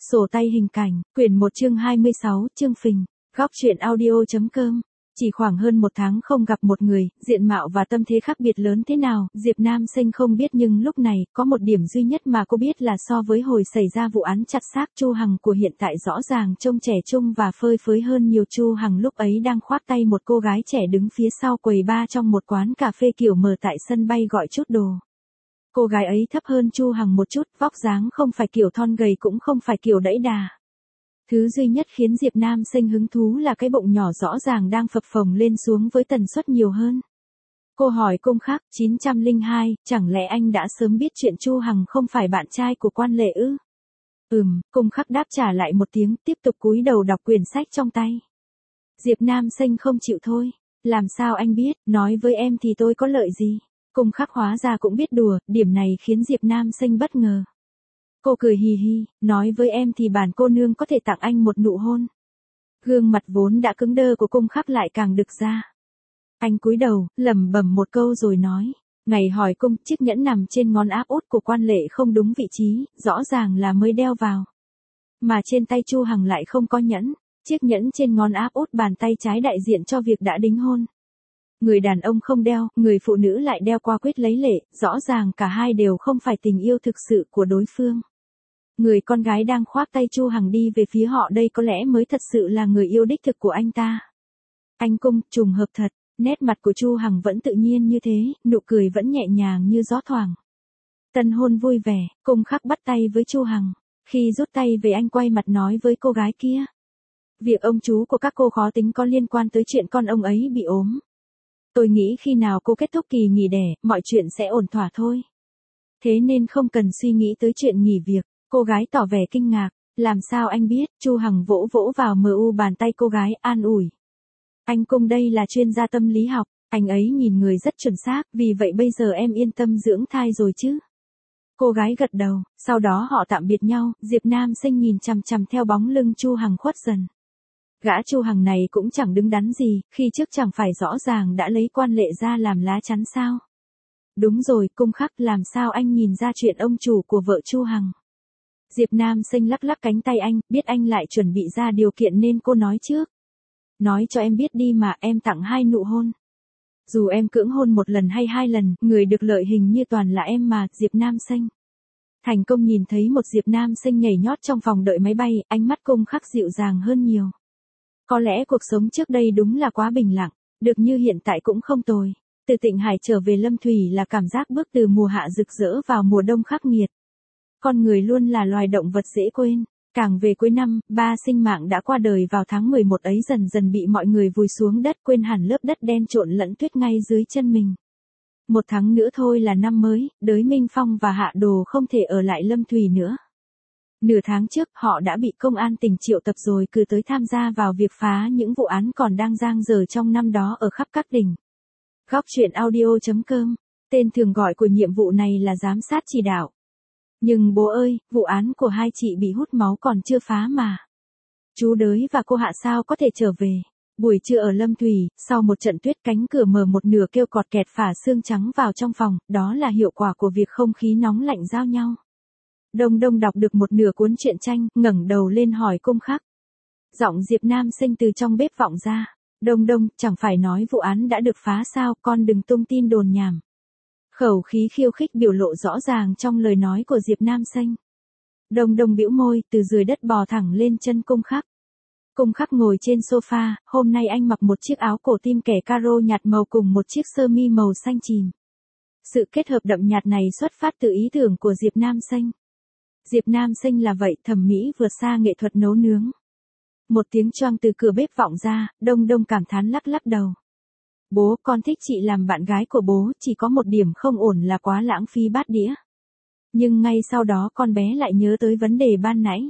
Sổ tay hình cảnh, quyển 1 chương 26, chương phình, góc truyện audio.com. Chỉ khoảng hơn một tháng không gặp một người, diện mạo và tâm thế khác biệt lớn thế nào, Diệp Nam Sinh không biết, nhưng lúc này, có một điểm duy nhất mà cô biết là so với hồi xảy ra vụ án chặt xác Chu Hằng của hiện tại rõ ràng trông trẻ trung và phơi phới hơn nhiều. Chu Hằng lúc ấy đang khoác tay một cô gái trẻ đứng phía sau quầy bar trong một quán cà phê kiểu mở tại sân bay gọi chút đồ. Cô gái ấy thấp hơn Chu Hằng một chút, vóc dáng không phải kiểu thon gầy cũng không phải kiểu đẫy đà. Thứ duy nhất khiến Diệp Nam Sinh hứng thú là cái bụng nhỏ rõ ràng đang phập phồng lên xuống với tần suất nhiều hơn. Cô hỏi Cung Khắc, 902, chẳng lẽ anh đã sớm biết chuyện Chu Hằng không phải bạn trai của Quan Lệ ư? Cung Khắc đáp trả lại một tiếng, tiếp tục cúi đầu đọc quyển sách trong tay. Diệp Nam Sinh không chịu thôi. Làm sao anh biết, nói với em thì tôi có lợi gì? Cung Khắc hóa ra cũng biết đùa, điểm này khiến Diệp Nam Sinh bất ngờ. Cô cười hì hì, nói với em thì bản cô nương có thể tặng anh một nụ hôn. Gương mặt vốn đã cứng đơ của Cung Khắc lại càng đực ra. Anh cúi đầu, lẩm bẩm một câu rồi nói. Ngày hỏi cung, chiếc nhẫn nằm trên ngón áp út của Quan Lệ không đúng vị trí, rõ ràng là mới đeo vào. Mà trên tay Chu Hằng lại không có nhẫn, chiếc nhẫn trên ngón áp út bàn tay trái đại diện cho việc đã đính hôn. Người đàn ông không đeo, người phụ nữ lại đeo qua quyết lấy lệ, rõ ràng cả hai đều không phải tình yêu thực sự của đối phương. Người con gái đang khoác tay Chu Hằng đi về phía họ đây có lẽ mới thật sự là người yêu đích thực của anh ta. Anh Cung, trùng hợp thật, nét mặt của Chu Hằng vẫn tự nhiên như thế, nụ cười vẫn nhẹ nhàng như gió thoảng. Tân hôn vui vẻ, Cung Khắc bắt tay với Chu Hằng. Khi rút tay về anh quay mặt nói với cô gái kia. Việc ông chú của các cô khó tính có liên quan tới chuyện con ông ấy bị ốm. Tôi nghĩ khi nào cô kết thúc kỳ nghỉ đẻ, mọi chuyện sẽ ổn thỏa thôi. Thế nên không cần suy nghĩ tới chuyện nghỉ việc. Cô gái tỏ vẻ kinh ngạc. Làm sao anh biết? Chu Hằng vỗ vỗ vào bàn tay cô gái, an ủi. Anh Cung đây là chuyên gia tâm lý học, anh ấy nhìn người rất chuẩn xác, vì vậy bây giờ em yên tâm dưỡng thai rồi chứ? Cô gái gật đầu, sau đó họ tạm biệt nhau, Diệp Nam Sinh nhìn chằm chằm theo bóng lưng Chu Hằng khuất dần. Gã Chu Hằng này cũng chẳng đứng đắn gì, khi trước chẳng phải rõ ràng đã lấy Quan Lệ ra làm lá chắn sao? Đúng rồi, Cung Khắc, làm sao anh nhìn ra chuyện ông chủ của vợ Chu Hằng? Diệp Nam Sinh lắc lắc cánh tay anh, biết anh lại chuẩn bị ra điều kiện nên cô nói trước. Nói cho em biết đi mà, em tặng 2 nụ hôn. Dù em cưỡng hôn 1 lần hay 2 lần, người được lợi hình như toàn là em mà, Diệp Nam Sinh. Thành công nhìn thấy một Diệp Nam Sinh nhảy nhót trong phòng đợi máy bay, ánh mắt Cung Khắc dịu dàng hơn nhiều. Có lẽ cuộc sống trước đây đúng là quá bình lặng, được như hiện tại cũng không tồi. Từ Tịnh Hải trở về Lâm Thủy là cảm giác bước từ mùa hạ rực rỡ vào mùa đông khắc nghiệt. Con người luôn là loài động vật dễ quên. Càng về cuối năm, 3 sinh mạng đã qua đời vào tháng 11 ấy dần dần bị mọi người vùi xuống đất, quên hẳn lớp đất đen trộn lẫn tuyết ngay dưới chân mình. 1 tháng nữa thôi là năm mới, Đới Minh Phong và Hạ Đồ không thể ở lại Lâm Thủy nữa. Nửa tháng trước, họ đã bị công an tỉnh triệu tập rồi cử tới tham gia vào việc phá những vụ án còn đang dang dở trong năm đó ở khắp các tỉnh. Góc truyện audio.com, tên thường gọi của nhiệm vụ này là giám sát chỉ đạo. Nhưng bố ơi, vụ án của 2 chị bị hút máu còn chưa phá mà. Chú Đới và cô Hạ sao có thể trở về. Buổi trưa ở Lâm Thủy, sau một trận tuyết cánh cửa mở một nửa kêu cọt kẹt phả xương trắng vào trong phòng, đó là hiệu quả của việc không khí nóng lạnh giao nhau. Đông Đông đọc được một nửa cuốn truyện tranh, ngẩng đầu lên hỏi Cung Khắc. Giọng Diệp Nam Sinh từ trong bếp vọng ra. Đông Đông, chẳng phải nói vụ án đã được phá sao, con đừng tung tin đồn nhảm. Khẩu khí khiêu khích biểu lộ rõ ràng trong lời nói của Diệp Nam Sinh. Đông Đông bĩu môi, từ dưới đất bò thẳng lên chân Cung Khắc. Cung Khắc ngồi trên sofa, hôm nay anh mặc một chiếc áo cổ tim kẻ caro nhạt màu cùng một chiếc sơ mi màu xanh chìm. Sự kết hợp đậm nhạt này xuất phát từ ý tưởng của Diệp Nam Sinh. Diệp Nam Sinh là vậy, thẩm mỹ vượt xa nghệ thuật nấu nướng. Một tiếng choang từ cửa bếp vọng ra, Đông Đông cảm thán lắc lắc đầu. Bố, con thích chị làm bạn gái của bố, chỉ có một điểm không ổn là quá lãng phí bát đĩa. Nhưng ngay sau đó con bé lại nhớ tới vấn đề ban nãy.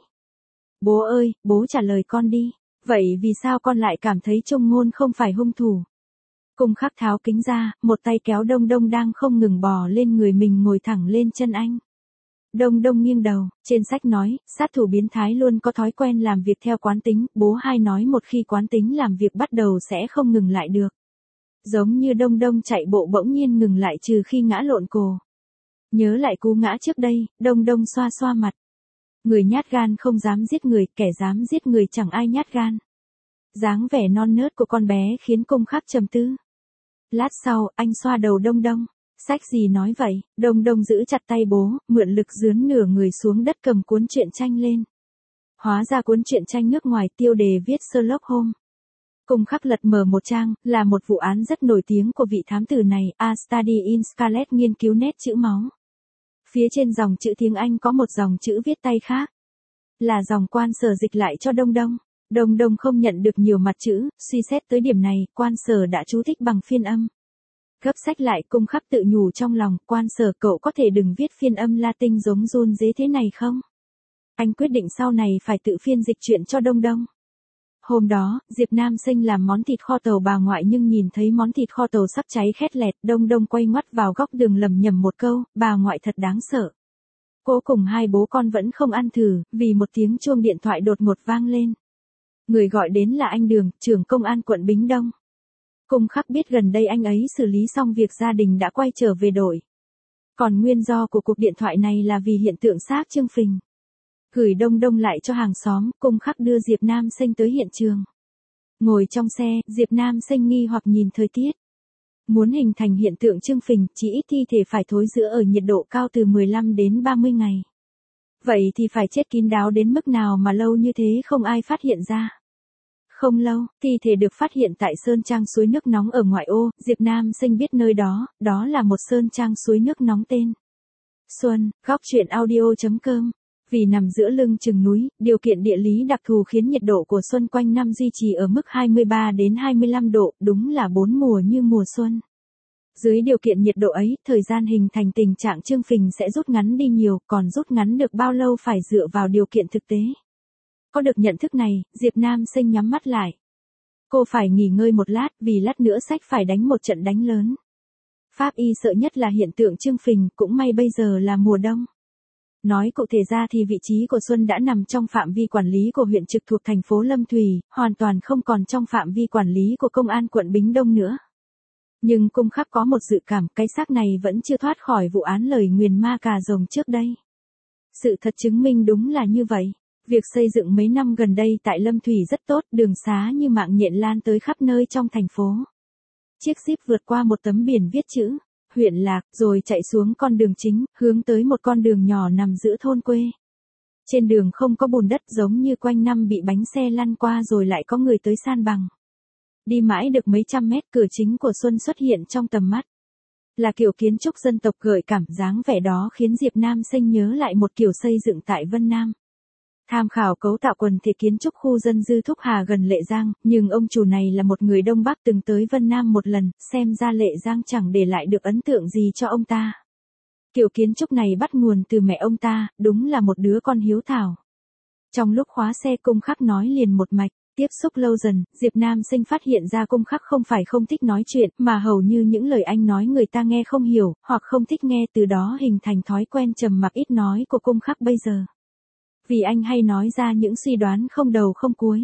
Bố ơi, bố trả lời con đi. Vậy vì sao con lại cảm thấy Trung Ngôn không phải hung thủ? Cung Khắc tháo kính ra, một tay kéo Đông Đông đang không ngừng bò lên người mình ngồi thẳng lên chân anh. Đông Đông nghiêng đầu, trên sách nói, sát thủ biến thái luôn có thói quen làm việc theo quán tính, bố hai nói một khi quán tính làm việc bắt đầu sẽ không ngừng lại được. Giống như Đông Đông chạy bộ bỗng nhiên ngừng lại trừ khi ngã lộn cổ. Nhớ lại cú ngã trước đây, Đông Đông xoa xoa mặt. Người nhát gan không dám giết người, kẻ dám giết người chẳng ai nhát gan. Dáng vẻ non nớt của con bé khiến Cung Khắc trầm tư. Lát sau, anh xoa đầu Đông Đông. Sách gì nói vậy? Đông Đông giữ chặt tay bố, mượn lực dướn nửa người xuống đất cầm cuốn truyện tranh lên. Hóa ra cuốn truyện tranh nước ngoài, tiêu đề viết Sherlock Holmes. Cung Khắc lật mở một trang, là một vụ án rất nổi tiếng của vị thám tử này, A Study in Scarlet, nghiên cứu nét chữ máu. Phía trên dòng chữ tiếng Anh có một dòng chữ viết tay khác. Là dòng quan sở dịch lại cho Đông Đông. Đông Đông không nhận được nhiều mặt chữ, suy xét tới điểm này, quan sở đã chú thích bằng phiên âm. Gấp sách lại, Cung Khắc tự nhủ trong lòng, quan sở cậu có thể đừng viết phiên âm Latin giống run dế thế này không? Anh quyết định sau này phải tự phiên dịch chuyện cho Đông Đông. Hôm đó, Diệp Nam Sinh làm món thịt kho tàu bà ngoại nhưng nhìn thấy món thịt kho tàu sắp cháy khét lẹt, Đông Đông quay ngoắt vào góc đường lầm nhầm một câu, bà ngoại thật đáng sợ. Cố cùng hai bố con vẫn không ăn thử, vì một tiếng chuông điện thoại đột ngột vang lên. Người gọi đến là anh Đường, trưởng công an quận Bính Đông. Cung Khắc biết gần đây anh ấy xử lý xong việc gia đình đã quay trở về đội. Còn nguyên do của cuộc điện thoại này là vì hiện tượng xác Trương Phình. Gửi Đông Đông lại cho hàng xóm, Cung Khắc đưa Diệp Nam Sinh tới hiện trường. Ngồi trong xe, Diệp Nam Sinh nghi hoặc nhìn thời tiết. Muốn hình thành hiện tượng Trương Phình, chỉ ít thi thể phải thối rữa ở nhiệt độ cao từ 15 đến 30 ngày. Vậy thì phải chết kín đáo đến mức nào mà lâu như thế không ai phát hiện ra. Không lâu, thi thể được phát hiện tại Sơn Trang suối nước nóng ở ngoại ô, Diệp Nam Sinh biết nơi đó, đó là một Sơn Trang suối nước nóng tên Xuân. Góc truyện audio.com. Vì nằm giữa lưng chừng núi, điều kiện địa lý đặc thù khiến nhiệt độ của Xuân quanh năm duy trì ở mức 23 đến 25 độ, đúng là 4 mùa như mùa xuân. Dưới điều kiện nhiệt độ ấy, thời gian hình thành tình trạng Trương Phình sẽ rút ngắn đi nhiều, còn rút ngắn được bao lâu phải dựa vào điều kiện thực tế. Có được nhận thức này, Diệp Nam Sinh nhắm mắt lại. Cô phải nghỉ ngơi một lát, vì lát nữa sách phải đánh một trận đánh lớn. Pháp y sợ nhất là hiện tượng Trương Phình, cũng may bây giờ là mùa đông. Nói cụ thể ra thì vị trí của Xuân đã nằm trong phạm vi quản lý của huyện trực thuộc thành phố Lâm Thủy, hoàn toàn không còn trong phạm vi quản lý của công an quận Bính Đông nữa. Nhưng Cung Khắc có một dự cảm, cái xác này vẫn chưa thoát khỏi vụ án lời nguyền ma cà rồng trước đây. Sự thật chứng minh đúng là như vậy. Việc xây dựng mấy năm gần đây tại Lâm Thủy rất tốt, đường xá như mạng nhện lan tới khắp nơi trong thành phố. Chiếc Jeep vượt qua một tấm biển viết chữ huyện Lạc, rồi chạy xuống con đường chính, hướng tới một con đường nhỏ nằm giữa thôn quê. Trên đường không có bùn đất, giống như quanh năm bị bánh xe lăn qua rồi lại có người tới san bằng. Đi mãi được mấy trăm mét, cửa chính của Xuân xuất hiện trong tầm mắt. Là kiểu kiến trúc dân tộc gợi cảm, dáng vẻ đó khiến Diệp Nam Sinh nhớ lại một kiểu xây dựng tại Vân Nam. Tham khảo cấu tạo quần thể kiến trúc khu dân Dư Thúc Hà gần Lệ Giang, nhưng ông chủ này là một người Đông Bắc từng tới Vân Nam một lần, xem ra Lệ Giang chẳng để lại được ấn tượng gì cho ông ta. Kiểu kiến trúc này bắt nguồn từ mẹ ông ta, đúng là một đứa con hiếu thảo. Trong lúc khóa xe, Cung Khắc nói liền một mạch. Tiếp xúc lâu dần, Diệp Nam Sinh phát hiện ra Cung Khắc không phải không thích nói chuyện, mà hầu như những lời anh nói người ta nghe không hiểu, hoặc không thích nghe, từ đó hình thành thói quen trầm mặc ít nói của Cung Khắc bây giờ. Vì anh hay nói ra những suy đoán không đầu không cuối.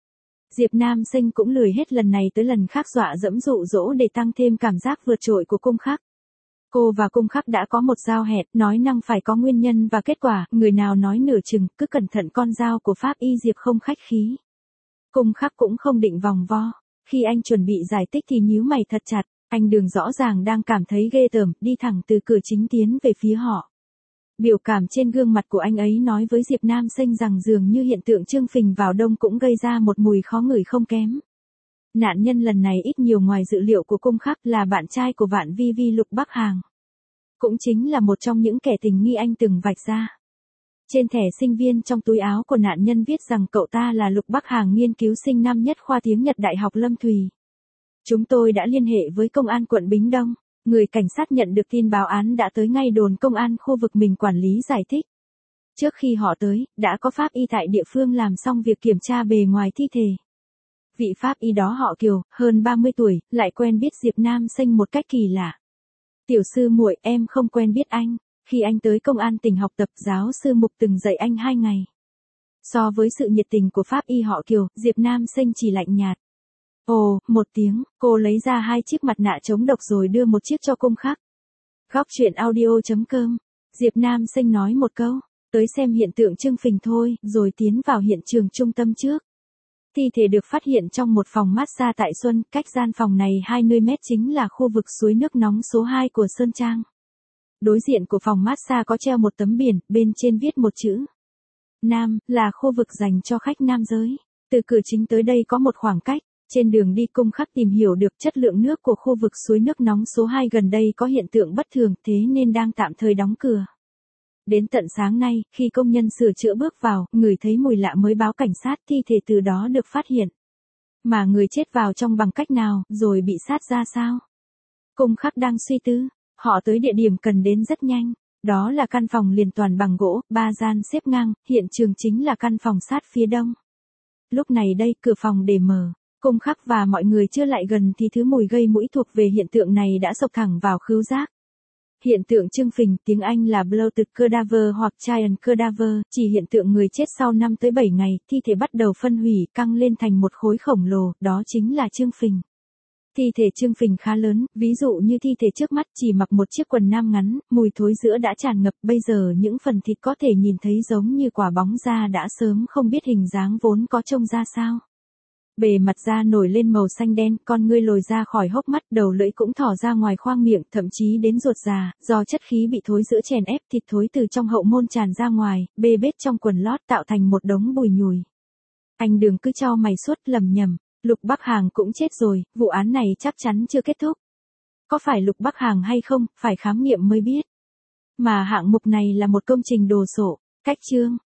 Diệp Nam Sinh cũng lười hết lần này tới lần khác dọa dẫm dụ dỗ để tăng thêm cảm giác vượt trội của Cung Khắc. Cô và Cung Khắc đã có một giao hẹn, nói năng phải có nguyên nhân và kết quả, người nào nói nửa chừng, cứ cẩn thận con dao của Pháp y Diệp không khách khí. Cung Khắc cũng không định vòng vo, khi anh chuẩn bị giải thích thì nhíu mày thật chặt, anh Đường rõ ràng đang cảm thấy ghê tởm, đi thẳng từ cửa chính tiến về phía họ. Biểu cảm trên gương mặt của anh ấy nói với Diệp Nam Sinh rằng dường như hiện tượng Trương Phình vào đông cũng gây ra một mùi khó ngửi không kém. Nạn nhân lần này ít nhiều ngoài dự liệu của Cung Khắc là bạn trai của Vạn Vi Vi Lục Bắc Hàng. Cũng chính là một trong những kẻ tình nghi anh từng vạch ra. Trên thẻ sinh viên trong túi áo của nạn nhân viết rằng cậu ta là Lục Bắc Hàng, nghiên cứu sinh năm nhất khoa tiếng Nhật Đại học Lâm Thủy. Chúng tôi đã liên hệ với công an quận Bính Đông. Người cảnh sát nhận được tin báo án đã tới ngay đồn công an khu vực mình quản lý giải thích. Trước khi họ tới, đã có pháp y tại địa phương làm xong việc kiểm tra bề ngoài thi thể. Vị pháp y đó họ Kiều, hơn 30 tuổi, lại quen biết Diệp Nam Sinh một cách kỳ lạ. Tiểu sư muội, em không quen biết anh. Khi anh tới công an tỉnh học tập, giáo sư Mục từng dạy anh 2 ngày. So với sự nhiệt tình của pháp y họ Kiều, Diệp Nam Sinh chỉ lạnh nhạt. Ồ, một tiếng, cô lấy ra 2 chiếc mặt nạ chống độc rồi đưa một chiếc cho Cung Khắc. Góc truyện audio.com. Diệp Nam Sinh nói một câu. Tới xem hiện tượng trưng phình thôi, rồi tiến vào hiện trường trung tâm trước. Thi thể được phát hiện trong một phòng massage tại Xuân, cách gian phòng này 20 mét chính là khu vực suối nước nóng số 2 của Sơn Trang. Đối diện của phòng massage có treo một tấm biển, bên trên viết một chữ Nam, là khu vực dành cho khách nam giới. Từ cửa chính tới đây có một khoảng cách. Trên đường đi Cung Khắc tìm hiểu được chất lượng nước của khu vực suối nước nóng số 2 gần đây có hiện tượng bất thường, thế nên đang tạm thời đóng cửa. Đến tận sáng nay, khi công nhân sửa chữa bước vào, người thấy mùi lạ mới báo cảnh sát, thi thể từ đó được phát hiện. Mà người chết vào trong bằng cách nào, rồi bị sát ra sao? Cung Khắc đang suy tư, họ tới địa điểm cần đến rất nhanh. Đó là căn phòng liền toàn bằng gỗ, 3 gian xếp ngang, hiện trường chính là căn phòng sát phía đông. Lúc này đây, cửa phòng để mở. Cung Khắc và mọi người chưa lại gần thì thứ mùi gây mũi thuộc về hiện tượng này đã xộc thẳng vào khứu giác. Hiện tượng trưng phình, tiếng Anh là bloated cadaver hoặc giant cadaver, chỉ hiện tượng người chết sau 5 tới 7 ngày, thi thể bắt đầu phân hủy, căng lên thành một khối khổng lồ, đó chính là trưng phình. Thi thể trưng phình khá lớn, ví dụ như thi thể trước mắt chỉ mặc một chiếc quần nam ngắn, mùi thối giữa đã tràn ngập, bây giờ những phần thịt có thể nhìn thấy giống như quả bóng da đã sớm không biết hình dáng vốn có trông ra sao. Bề mặt da nổi lên màu xanh đen, con ngươi lồi ra khỏi hốc mắt, đầu lưỡi cũng thỏ ra ngoài khoang miệng, thậm chí đến ruột già, do chất khí bị thối giữa chèn ép, thịt thối từ trong hậu môn tràn ra ngoài, bê bết trong quần lót tạo thành một đống bùi nhùi. Anh Đường cứ chau mày suốt lầm nhầm, Lục Bắc Hàng cũng chết rồi, vụ án này chắc chắn chưa kết thúc. Có phải Lục Bắc Hàng hay không, phải khám nghiệm mới biết. Mà hạng mục này là một công trình đồ sộ, cách chương.